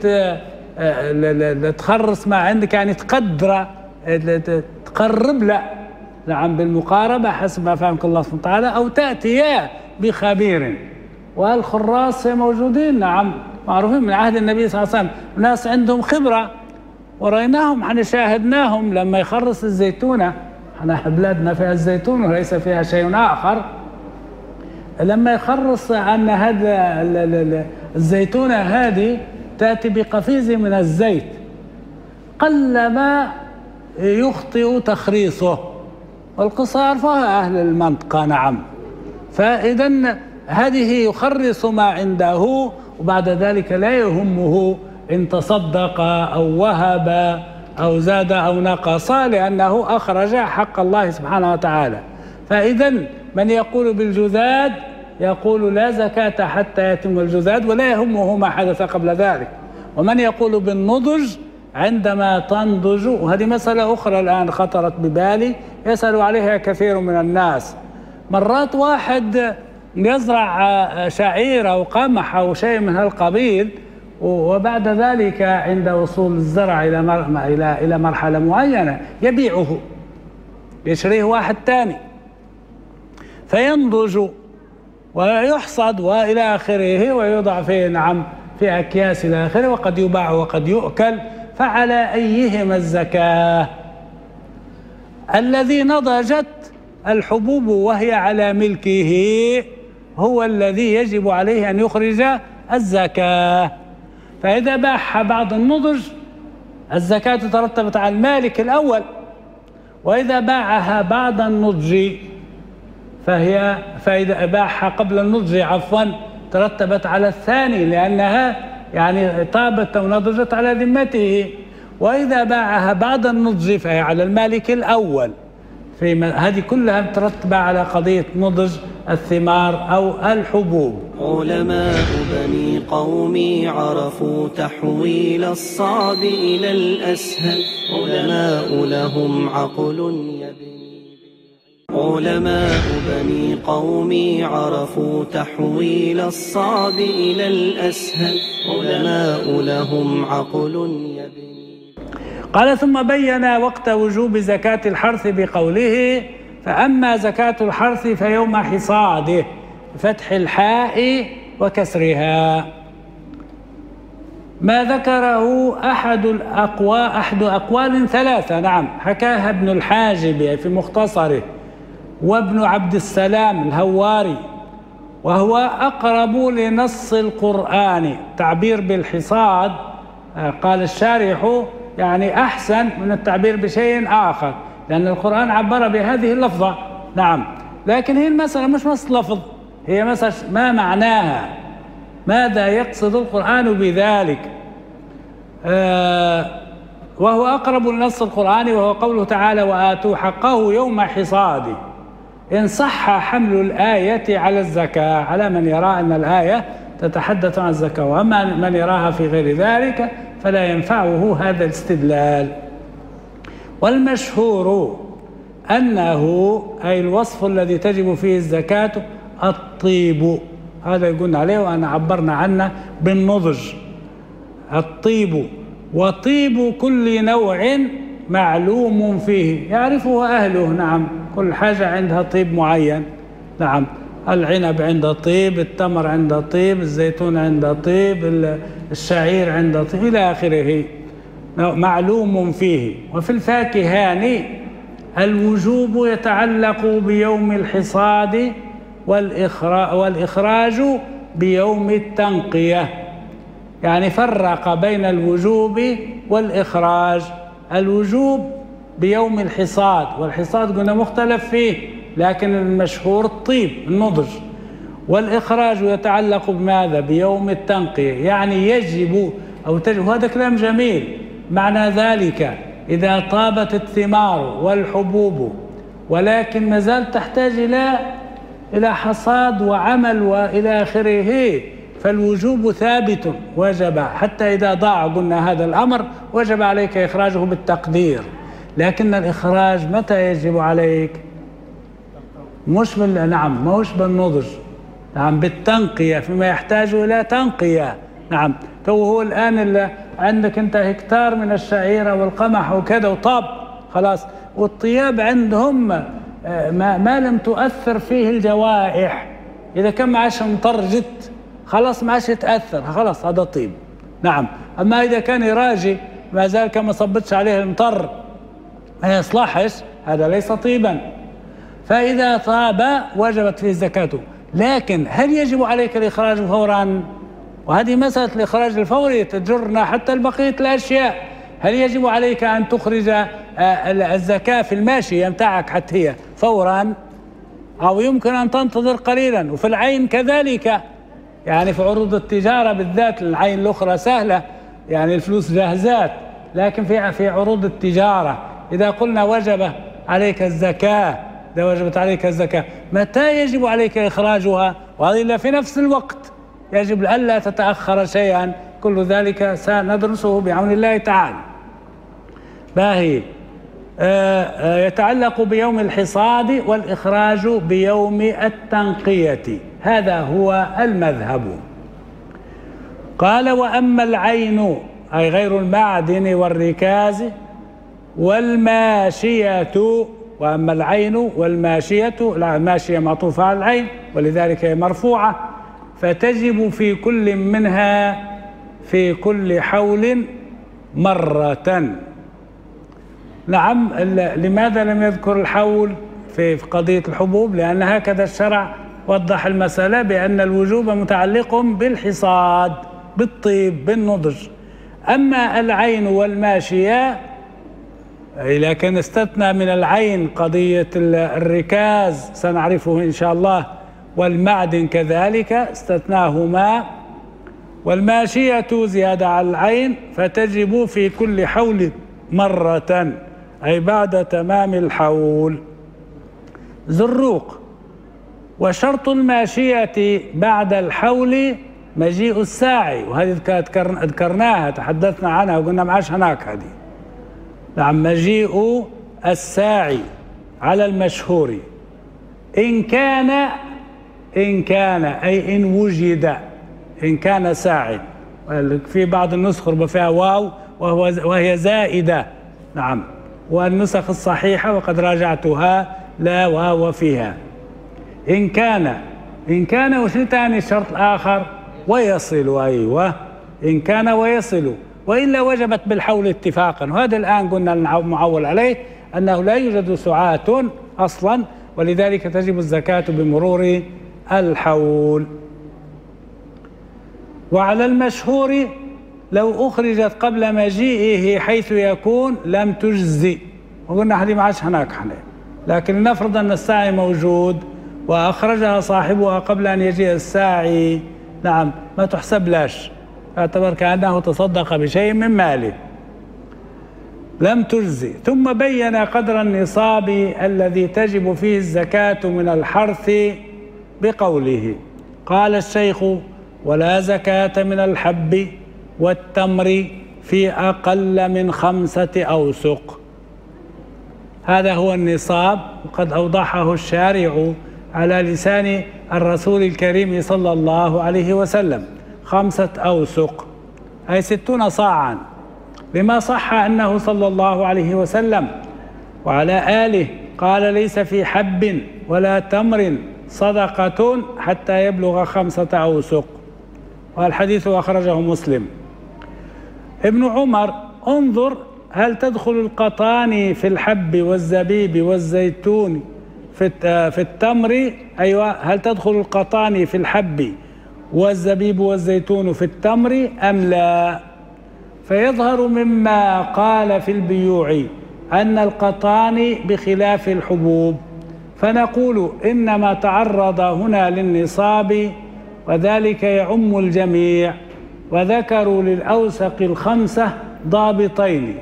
تخرص ما عندك يعني تقدر تقرب له نعم بالمقاربة حسب ما فهمك الله سبحانه وتعالى، أو تأتي بخبير. والخراص موجودين نعم معروفين من عهد النبي صلى الله عليه وسلم، ناس عندهم خبرة ورأيناهم احنا شاهدناهم لما يخرص الزيتونة. احنا بلادنا فيها الزيتون وليس فيها شيء آخر. لما يخرص أن هذا الزيتونة هذه تأتي بقفيز من الزيت قلما يخطئ تخريصه، والقصار فيها أهل المنطقة نعم. فإذا هذه يخرص ما عنده وبعد ذلك لا يهمه إن تصدق أو وهب أو زاد أو نقص، لأنه أخرج حق الله سبحانه وتعالى. فإذا من يقول بالجذاذ يقول لا زكاة حتى يتم الجذاذ ولا يهمه ما حدث قبل ذلك. ومن يقول بالنضج عندما تنضج، وهذه مسألة أخرى الآن خطرت ببالي يسأل عليها كثير من الناس. مرات واحد يزرع شعير أو قمح أو شيء من هالقبيل، وبعد ذلك عند وصول الزرع إلى إلى إلى مرحلة معينة يبيعه، يشتريه واحد ثاني فينضج ويحصد وإلى آخره ويوضع في نعم في أكياس إلى آخره، وقد يباع وقد يؤكل. فعلى أيهما الزكاة؟ الذي نضجت الحبوب وهي على ملكه هو الذي يجب عليه أن يخرج الزكاة. فإذا باعها بعد النضج الزكاة ترتبت على المالك الأول، وإذا باعها بعد النضج فهي فإذا باعها قبل النضج عفوا ترتبت على الثاني، لأنها يعني طابت ونضجت على ذمته. وإذا باعها بعد النضج فهي على المالك الأول. في هذه كلها مترتبة على قضية نضج الثمار أو الحبوب. علماء بني قومي عرفوا تحويل الصعب إلى الأسهل، علماء لهم عقل يبني. علماء بني قومي عرفوا تحويل الصعب إلى الأسهل، علماء لهم عقل يبني. قال ثم بين وقت وجوب زكاة الحرث بقوله فأما زكاة الحرث فيوم حصاده بفتح الحاء وكسرها. ما ذكره أحد الأقوى أحد أقوال ثلاثة نعم حكاها ابن الحاجب في مختصره وابن عبد السلام الهواري، وهو أقرب لنص القرآن. تعبير بالحصاد قال الشارح يعني أحسن من التعبير بشيء آخر، لأن القرآن عبر بهذه اللفظة نعم، لكن هي المسألة مش مسألة لفظ، هي مسألة ما معناها، ماذا يقصد القرآن بذلك. آه وهو أقرب لنص القرآن، وهو قوله تعالى وآتوا حقه يوم حصاده، إن صح حمل الآية على الزكاة على من يرى أن الآية تتحدث عن الزكاة، وأما من يراها في غير ذلك فلا ينفعه هذا الاستدلال. والمشهور أنه أي الوصف الذي تجب فيه الزكاة الطيب، هذا يقولنا عليه وأنا عبرنا عنه بالنضج. الطيب وطيب كل نوع معلوم فيه يعرفه أهله نعم، كل حاجة عندها طيب معين نعم، العنب عنده طيب، التمر عنده طيب، الزيتون عنده طيب، الشعير عنده طيب إلى آخره معلوم فيه. وفي الفاكهان الوجوب يتعلق بيوم الحصاد والإخراج بيوم التنقية، يعني فرق بين الوجوب والإخراج. الوجوب بيوم الحصاد، والحصاد قلنا مختلف فيه لكن المشهور الطيب النضج. والإخراج يتعلق بماذا؟ بيوم التنقية، يعني يجب أو تجب. هذا كلام جميل، معنى ذلك إذا طابت الثمار والحبوب ولكن ما زالت تحتاج إلى إلى حصاد وعمل وإلى آخره، فالوجوب ثابت، وجب حتى إذا ضاع قلنا هذا الأمر وجب عليك إخراجه بالتقدير. لكن الإخراج متى يجب عليك؟ مش بال... نعم مش بالنضج، نعم بالتنقية، فيما يحتاج إلى تنقية. نعم تو هو الآن اللي عندك أنت هكتار من الشعيرة والقمح وكذا وطاب خلاص، والطياب عندهم ما, ما لم تؤثر فيه الجوائح، إذا كان ما عادش مطر جد خلاص ما عادش يتأثر خلاص هذا طيب. نعم أما إذا كان يراجي ما زال كما صبتش عليه المطر ما يصلحش هذا ليس طيبا، فإذا طاب وجبت فيه الزكاة. لكن هل يجب عليك الإخراج فورا؟ وهذه مسألة الإخراج الفوري تجرنا حتى بقية الأشياء. هل يجب عليك أن تخرج الزكاة في الماشية متاعك حتى هي فورا، أو يمكن أن تنتظر قليلا؟ وفي العين كذلك، يعني في عروض التجارة بالذات العين الأخرى سهلة، يعني الفلوس جاهزات، لكن في في عروض التجارة إذا قلنا وجب عليك الزكاة، إذا وجبت عليك الزكاة متى يجب عليك إخراجها؟ وهذه إلا في نفس الوقت يجب ألا تتأخر شيئا. كل ذلك سندرسه بعون الله تعالى. باهي يتعلق بيوم الحصاد والإخراج بيوم التنقية، هذا هو المذهب. قال وأما العين أي غير المعدن والركاز والماشية، وأما العين والماشية، الماشية معطوفة على العين ولذلك هي مرفوعة، فتجب في كل منها في كل حول مرة. نعم لماذا لم يذكر الحول في قضية الحبوب؟ لأن هكذا الشرع وضح المسألة بأن الوجوب متعلق بالحصاد بالطيب بالنضج. أما العين والماشية إذا كان استثنى من العين قضية الركاز سنعرفه إن شاء الله، والمعدن كذلك استثناهما، والماشية زيادة على العين فتجب في كل حول مرة أي بعد تمام الحول. زروق وشرط الماشية بعد الحول مجيء الساعي، وهذه ذكرناها تحدثنا عنها وقلنا معاش هناك هذه. نعم مجيء الساعي على المشهور إن كان إن كان أي إن وجد، إن كان ساعي، في بعض النسخ ربما فيها واو وهو وهي زائدة. نعم والنسخ الصحيحة وقد راجعتها لا واو فيها. إن كان إن كان وش ثاني الشرط الآخر؟ ويصل. أيوة إن كان ويصل، وإلا وجبت بالحول اتفاقا. وهذا الآن قلنا المعول عليه أنه لا يوجد سعات أصلا، ولذلك تجب الزكاة بمرور الحول. وعلى المشهور لو أخرجت قبل مجيئه حيث يكون لم تجزي، وقلنا هذه ما عادش هناك حنا، لكن نفرض أن الساعي موجود وأخرجها صاحبها قبل أن يجيء الساعي، نعم ما تحسب لاش، اعتبر كأنه تصدق بشيء من ماله، لم تجزي. ثم بين قدر النصاب الذي تجب فيه الزكاة من الحرث بقوله: قال الشيخ: ولا زكاة من الحب والتمر في أقل من خمسة أوسق. هذا هو النصاب، وقد أوضحه الشارع على لسان الرسول الكريم صلى الله عليه وسلم: خمسة أوسق أي ستون صاعا، لما صح أنه صلى الله عليه وسلم وعلى آله قال: ليس في حب ولا تمر صدقة حتى يبلغ خمسة أوسق، والحديث أخرجه مسلم. ابن عمر: انظر هل تدخل القطان في الحب والزبيب والزيتون في في التمر؟ أيوة، هل تدخل القطان في الحب والزبيب والزيتون في التمر أم لا؟ فيظهر مما قال في البيوع أن القطان بخلاف الحبوب، فنقول إنما تعرض هنا للنصاب وذلك يعم الجميع، وذكروا للأوسق الخمسة ضابطين: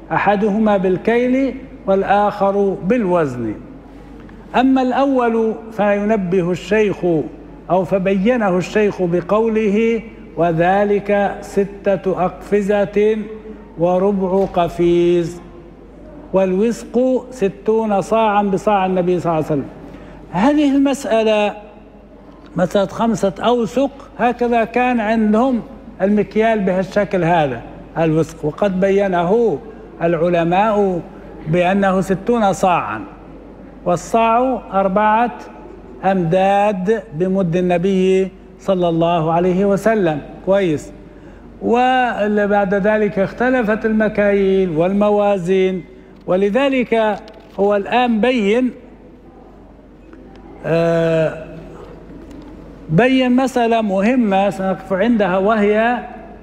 أحدهما بالكيل والآخر بالوزن. أما الأول فينبه الشيخ أو فبينه الشيخ بقوله: وذلك ستة أقفزة وربع قفيز، والوسق ستون صاعا بصاع النبي صلى الله عليه وسلم. هذه المسألة مسألة خمسة أوسق هكذا كان عندهم المكيال بهالشكل هذا الوسق، وقد بينه العلماء بأنه ستون صاعا، والصاع أربعة أمداد بمد النبي صلى الله عليه وسلم. كويس. وبعد ذلك اختلفت المكاييل والموازين، ولذلك هو الآن بين آه بين مسألة مهمة سنقف عندها، وهي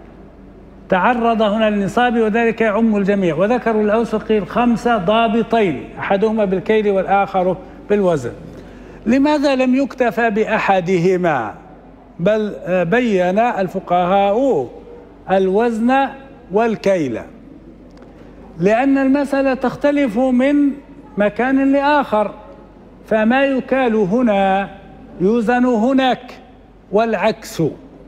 تعرض هنا للنصاب وذلك يعم الجميع، وذكروا الأوسق الخمسة ضابطين أحدهما بالكيل والآخر بالوزن. لماذا لم يكتفى بأحدهما بل بين الفقهاء الوزن والكيل؟ لأن المسألة تختلف من مكان لآخر، فما يكال هنا يوزن هناك والعكس.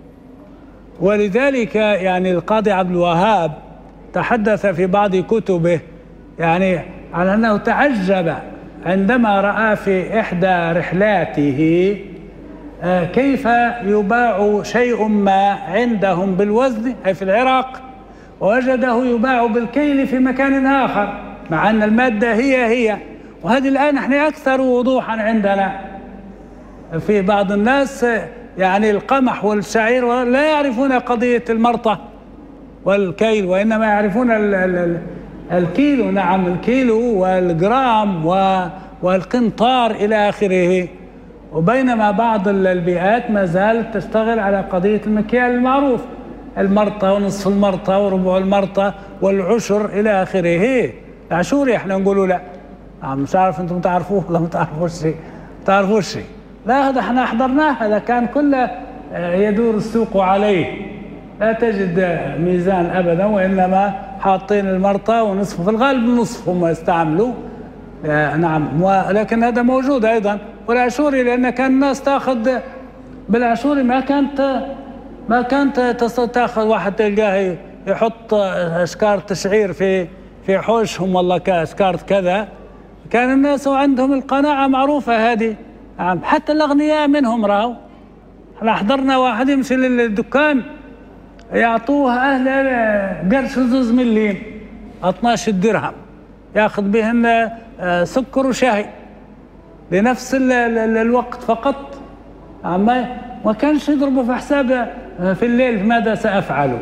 ولذلك يعني القاضي عبد الوهاب تحدث في بعض كتبه يعني على أنه تعجب عندما رأى في إحدى رحلاته كيف يباع شيء ما عندهم بالوزن أي في العراق، ووجده يباع بالكيل في مكان آخر، مع أن المادة هي هي. وهذه الآن نحن أكثر وضوحا عندنا في بعض الناس، يعني القمح والشعير لا يعرفون قضية المرطة والكيل، وإنما يعرفون ال ال الكيلو. نعم، الكيلو والجرام والقنطار إلى آخره. وبينما بعض البيئات ما زالت تشتغل على قضية المكيال المعروف، المرطة ونصف المرطة وربع المرطة والعشر إلى آخره. العشوري احنا نقولوا لا، مش عارف انتم تعرفوه ولا ما تعرفوش شيء، تعرفوش شيء. لا، هذا احنا حضرناه، هذا كان كله يدور السوق عليه، لا تجد ميزان ابدا، وانما حاطين المرطة ونصف، في الغالب نصف هم يستعملوا. نعم، ولكن هذا موجود ايضا. والعشوري لان كان الناس تاخذ بالعشوري، ما كانت ما كانت تاخذ واحد تلقاه يحط اشكار تشعير في في حوشهم والله كاشكار كذا. كان الناس عندهم القناعة معروفة هذه، حتى الأغنياء منهم راهو. احنا حضرنا واحد يمشي للدكان يعطوه أهل قرش زوز مليم اثناشر درهم، ياخذ بهن سكر وشاي لنفس الوقت فقط. ما ما كانش يضربوا في حسابه في الليل ماذا سأفعل،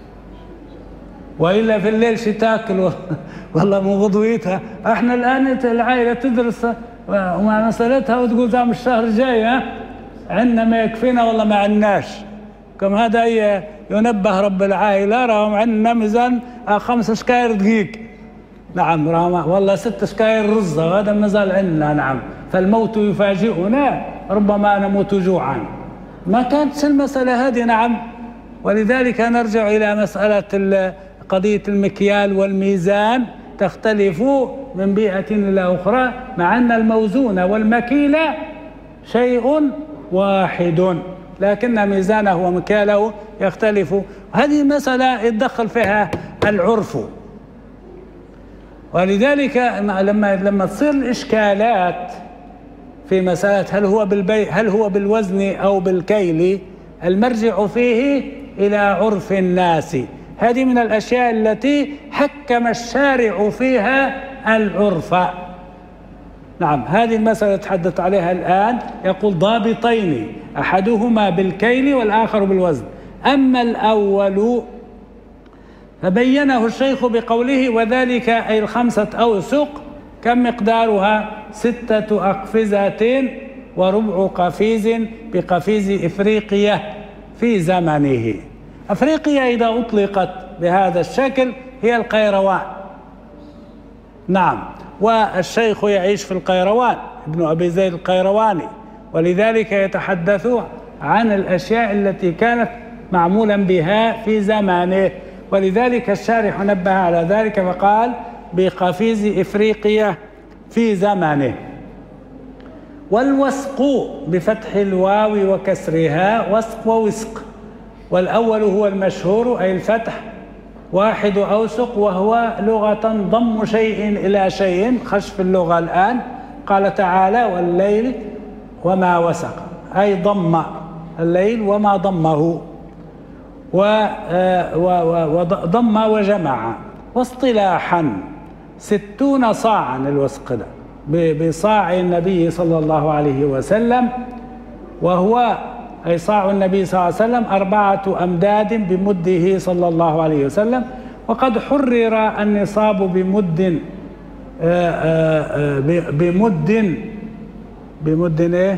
وإلا في الليل شي تاكل والله من غضويتها. احنا الآن العائلة تدرس ومع مسألتها وتقول دام الشهر الجاي ها عندنا ما يكفينا والله ما عندناش. كم هذا ينبه رب العائلة، راهم عندنا ميزان خمس شكاير دقيق. نعم، راهم والله ست شكاير رز، وهذا ما زال عندنا. نعم، فالموت يفاجئنا ربما نموت جوعا. ما كانتش المسألة هذه. نعم، ولذلك نرجع إلى مسألة قضية المكيال والميزان، تختلف من بيئة إلى أخرى، مع أن الموزون والمكيل شيء واحد، لكن ميزانه ومكياله يختلف. هذه مسألة يتدخل فيها العرف. ولذلك لما لما تصير الإشكالات في مسألة هل هو بالبيع هل هو بالوزن أو بالكيل، المرجع فيه إلى عرف الناس. هذه من الأشياء التي حكم الشارع فيها العرف. نعم، هذه المسألة تحدث عليها الآن، يقول ضابطين أحدهما بالكيل والآخر بالوزن. أما الأول فبينه الشيخ بقوله وذلك أي الخمسة أوسق. كم مقدارها؟ ستة أقفزة وربع قفيز بقفيز إفريقيا في زمنه. أفريقيا إذا أطلقت بهذا الشكل هي القيروان. نعم، والشيخ يعيش في القيروان، ابن أبي زيد القيرواني، ولذلك يتحدث عن الأشياء التي كانت معمولا بها في زمانه. ولذلك الشارح نبه على ذلك فقال بقفيز إفريقيا في زمنه. والوسق بفتح الواو وكسرها وسق ووسق، والأول هو المشهور أي الفتح، واحد أوسق، وهو لغة ضم شيء إلى شيء، خشف اللغة الآن. قال تعالى والليل وما وسق، أي ضم الليل وما ضمه، وضم وجمع. واصطلاحا ستون صاعا الوسق ده بصاع النبي صلى الله عليه وسلم، وهو أي صاع النبي صلى الله عليه وسلم أربعة أمداد بمده صلى الله عليه وسلم. وقد حرر النصاب بمد بمد بمد ايه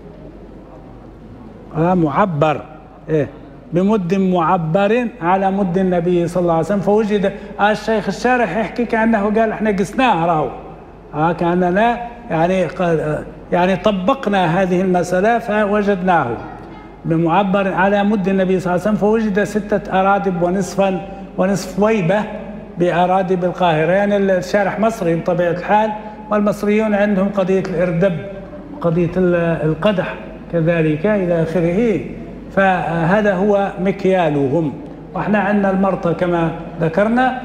آه معبر ايه بمد معبر على مد النبي صلى الله عليه وسلم. فوجد آه الشيخ الشارح يحكي كأنه قال احنا قسناها راهو آه كأننا يعني يعني طبقنا هذه المسألة فوجدناه بمعبر على مد النبي صلى الله عليه وسلم. فوجد ستة أرادب ونصفا ونصف ويبة بأرادب القاهرة. يعني الشارح مصري بطبيعة الحال، والمصريون عندهم قضية الإردب وقضية القدح كذلك إلى آخره، فهذا هو مكيالهم. وإحنا عندنا المرطى كما ذكرنا،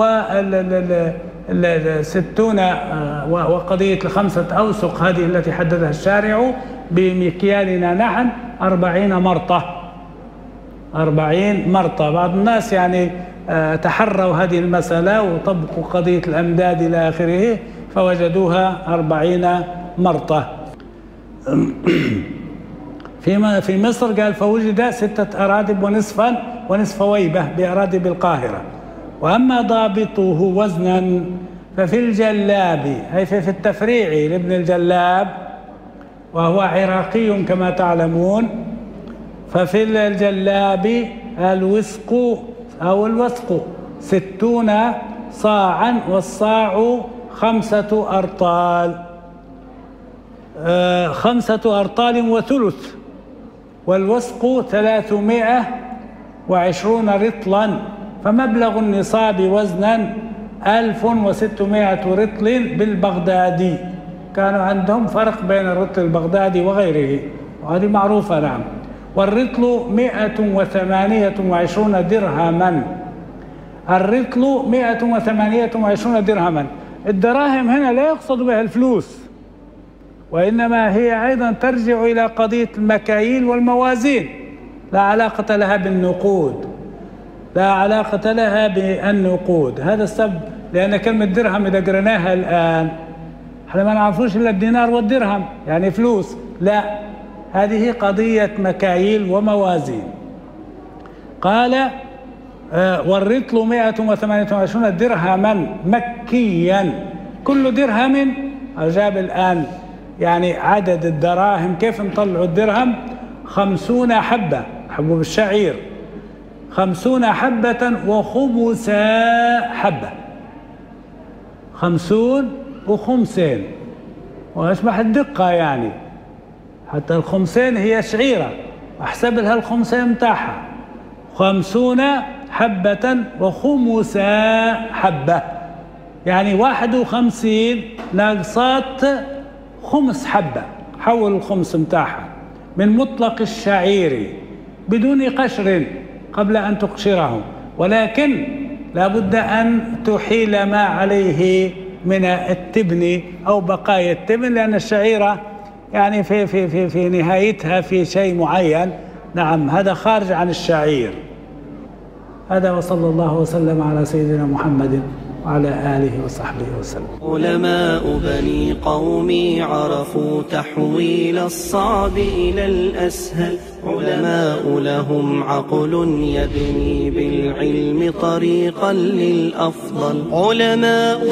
والستون وقضية الخمسة أوسق هذه التي حددها الشارع بمكيالنا نحن أربعين مرطة أربعين مرطة. بعض الناس يعني تحروا هذه المسألة وطبقوا قضية الأمداد إلى آخره فوجدوها أربعين مرطة. في في مصر قال فوجد ستة أرادب ونصفا ونصف ويبة بأرادب القاهرة. وأما ضابطه وزنا ففي الجلاب، أي في التفريع لابن الجلاب، وهو عراقي كما تعلمون، ففي الجلاب الوسق أو الوسق ستون صاعا، والصاع خمسة أرطال آه خمسة أرطال وثلث، والوسق ثلاثمائة وعشرون رطلا. فمبلغ النصاب وزنا ألف وستمائة رطل بالبغدادي. كانوا عندهم فرق بين الرطل البغدادي وغيره، وهذه معروفة نعم. والرطل مائة وثمانية وعشرون درهما. الرطل مائة وثمانية وعشرون درهما. الدراهم هنا لا يقصد بها الفلوس، وإنما هي أيضا ترجع إلى قضية المكاييل والموازين، لا علاقة لها بالنقود، لا علاقة لها بالنقود. هذا السبب، لأن كلمة درهم إذا قرناها الآن احنا ما نعرفوش إلا الدينار والدرهم يعني فلوس، لا، هذه قضية مكاييل وموازين. قال آه والرطل مائة وثمانية وعشرون درهما مكيا. كل درهم، أجاب الآن يعني عدد الدراهم كيف نطلعوا الدرهم؟ خمسون حبة حبوب الشعير، خمسون حبة وخمسا حبة، خمسون وخمسين، وأشبح الدقة يعني حتى الخمسين هي شعيرة، أحسب لها الخمسين متاعها، خمسون حبة وخمسا حبة، يعني واحد وخمسين ناقصات خمس حبة، حول الخمس متاعها من مطلق الشعير بدون قشر قبل أن تقشره، ولكن لابد أن تحيل ما عليه من التبن أو بقايا التبن، لأن الشعيرة يعني في في في في نهايتها في شيء معين. نعم، هذا خارج عن الشعير. هذا، وصلى الله وسلم على سيدنا محمد وعلى آله وصحبه وسلم. علماء بني قومي عرفوا تحويل الصعب إلى الأسهل، علماء لهم عقل يبني بالعلم طريقا للأفضل، علماء